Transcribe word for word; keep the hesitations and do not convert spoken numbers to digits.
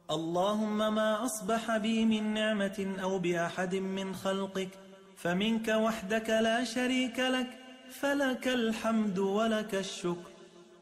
اللهم ما أصبح بي من نعمة أو بأحد من خلقك فمنك وحدك لا شريك لك، فلك الحمد ولك الشكر.